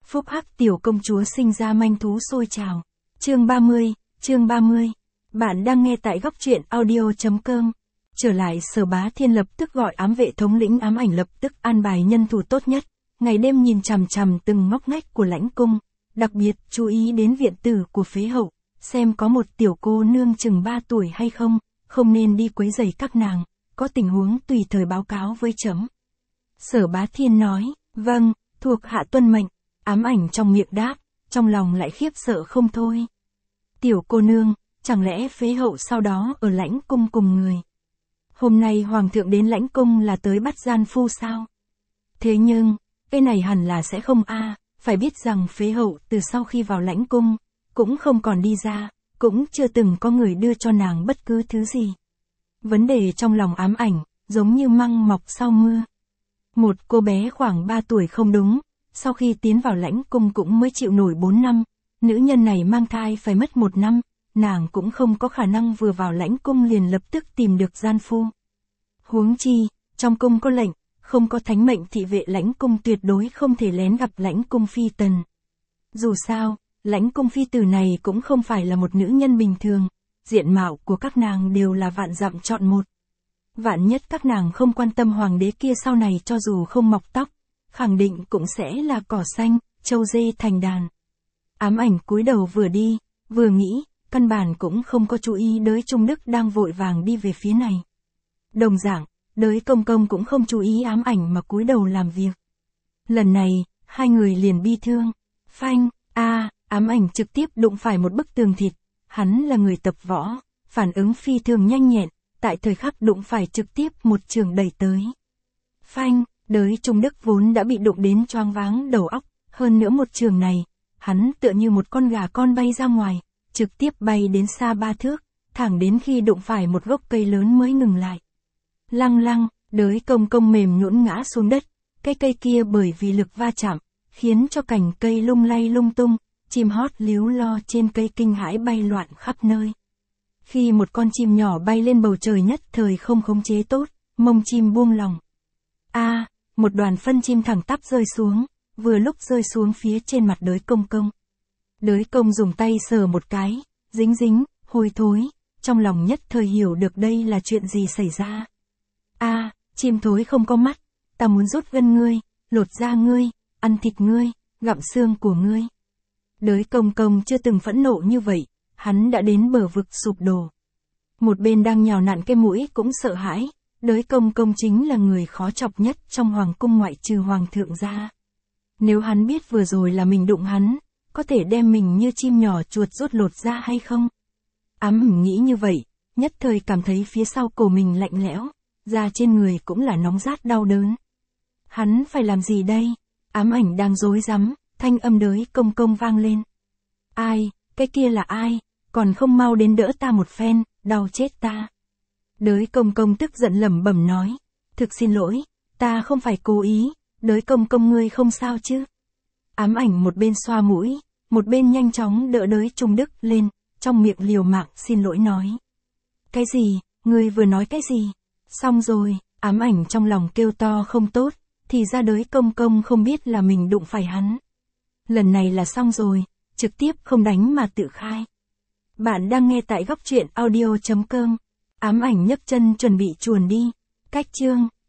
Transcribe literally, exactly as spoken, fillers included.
Phúc hắc tiểu công chúa sinh ra manh thú sôi trào. Chương ba mươi, chương ba mươi. Bạn đang nghe tại góc truyện audio chấm com. Trở lại Sở Bá Thiên lập tức gọi ám vệ thống lĩnh ám ảnh lập tức an bài nhân thủ tốt nhất, ngày đêm nhìn chằm chằm từng ngóc ngách của lãnh cung, đặc biệt chú ý đến viện tử của phế hậu, xem có một tiểu cô nương chừng ba tuổi hay không, không nên đi quấy rầy các nàng, có tình huống tùy thời báo cáo với chấm. Sở Bá Thiên nói, vâng, thuộc hạ tuân mệnh. Ám ảnh trong miệng đáp, trong lòng lại khiếp sợ không thôi. Tiểu cô nương, chẳng lẽ phế hậu sau đó ở lãnh cung cùng người? Hôm nay hoàng thượng đến lãnh cung là tới bắt gian phu sao? Thế nhưng, cái này hẳn là sẽ không a, phải biết rằng phế hậu từ sau khi vào lãnh cung, cũng không còn đi ra, cũng chưa từng có người đưa cho nàng bất cứ thứ gì. Vấn đề trong lòng ám ảnh, giống như măng mọc sau mưa. Một cô bé khoảng ba tuổi không đúng, sau khi tiến vào lãnh cung cũng mới chịu nổi bốn năm, nữ nhân này mang thai phải mất một năm, nàng cũng không có khả năng vừa vào lãnh cung liền lập tức tìm được gian phu. Huống chi, trong cung có lệnh, không có thánh mệnh thị vệ lãnh cung tuyệt đối không thể lén gặp lãnh cung phi tần. Dù sao, lãnh cung phi tử này cũng không phải là một nữ nhân bình thường, diện mạo của các nàng đều là vạn dặm chọn một. Vạn nhất các nàng không quan tâm hoàng đế kia sau này cho dù không mọc tóc, khẳng định cũng sẽ là cỏ xanh, trâu dê thành đàn. Ám ảnh cúi đầu vừa đi, vừa nghĩ, căn bản cũng không có chú ý đới Trung Đức đang vội vàng đi về phía này. Đồng dạng, đới công công cũng không chú ý ám ảnh mà cúi đầu làm việc. Lần này, hai người liền bi thương. Phanh, a, ám ảnh trực tiếp đụng phải một bức tường thịt, hắn là người tập võ, phản ứng phi thường nhanh nhẹn, tại thời khắc đụng phải trực tiếp một trường đẩy tới. Phanh, đới Trung Đức vốn đã bị đụng đến choáng váng đầu óc, hơn nữa một trường này, hắn tựa như một con gà con bay ra ngoài, trực tiếp bay đến xa ba thước, thẳng đến khi đụng phải một gốc cây lớn mới ngừng lại. Lăng lăng, đới công công mềm nhũn ngã xuống đất, cái cây kia bởi vì lực va chạm, khiến cho cành cây lung lay lung tung, chim hót líu lo trên cây kinh hãi bay loạn khắp nơi. Khi một con chim nhỏ bay lên bầu trời nhất thời không khống chế tốt, mông chim buông lỏng. A, một đoàn phân chim thẳng tắp rơi xuống, vừa lúc rơi xuống phía trên mặt đới công công. Đới công dùng tay sờ một cái, dính dính, hôi thối, trong lòng nhất thời hiểu được đây là chuyện gì xảy ra. A, chim thối không có mắt, ta muốn rút gân ngươi, lột da ngươi, ăn thịt ngươi, gặm xương của ngươi. Đới công công chưa từng phẫn nộ như vậy, hắn đã đến bờ vực sụp đổ. Một bên đang nhào nặn cái mũi cũng sợ hãi, đới công công chính là người khó chọc nhất trong hoàng cung ngoại trừ hoàng thượng ra. Nếu hắn biết vừa rồi là mình đụng hắn, có thể đem mình như chim nhỏ chuột rút lột ra hay không? Ám ẩm nghĩ như vậy, nhất thời cảm thấy phía sau cổ mình lạnh lẽo, da trên người cũng là nóng rát đau đớn. Hắn phải làm gì đây? Ám ảnh đang rối rắm, thanh âm đới công công vang lên. Ai, cái kia là ai? Còn không mau đến đỡ ta một phen, đau chết ta. Đới công công tức giận lẩm bẩm nói, thực xin lỗi, ta không phải cố ý, đới công công ngươi không sao chứ? Ám ảnh một bên xoa mũi, một bên nhanh chóng đỡ đới Trung Đức lên, trong miệng liều mạng xin lỗi nói. Cái gì, ngươi vừa nói cái gì? Xong rồi, ám ảnh trong lòng kêu to không tốt, thì ra đới công công không biết là mình đụng phải hắn. Lần này là xong rồi, trực tiếp không đánh mà tự khai. Bạn đang nghe tại góc truyện audio chấm com. Ám ảnh nhấc chân chuẩn bị chuồn đi. Cách chương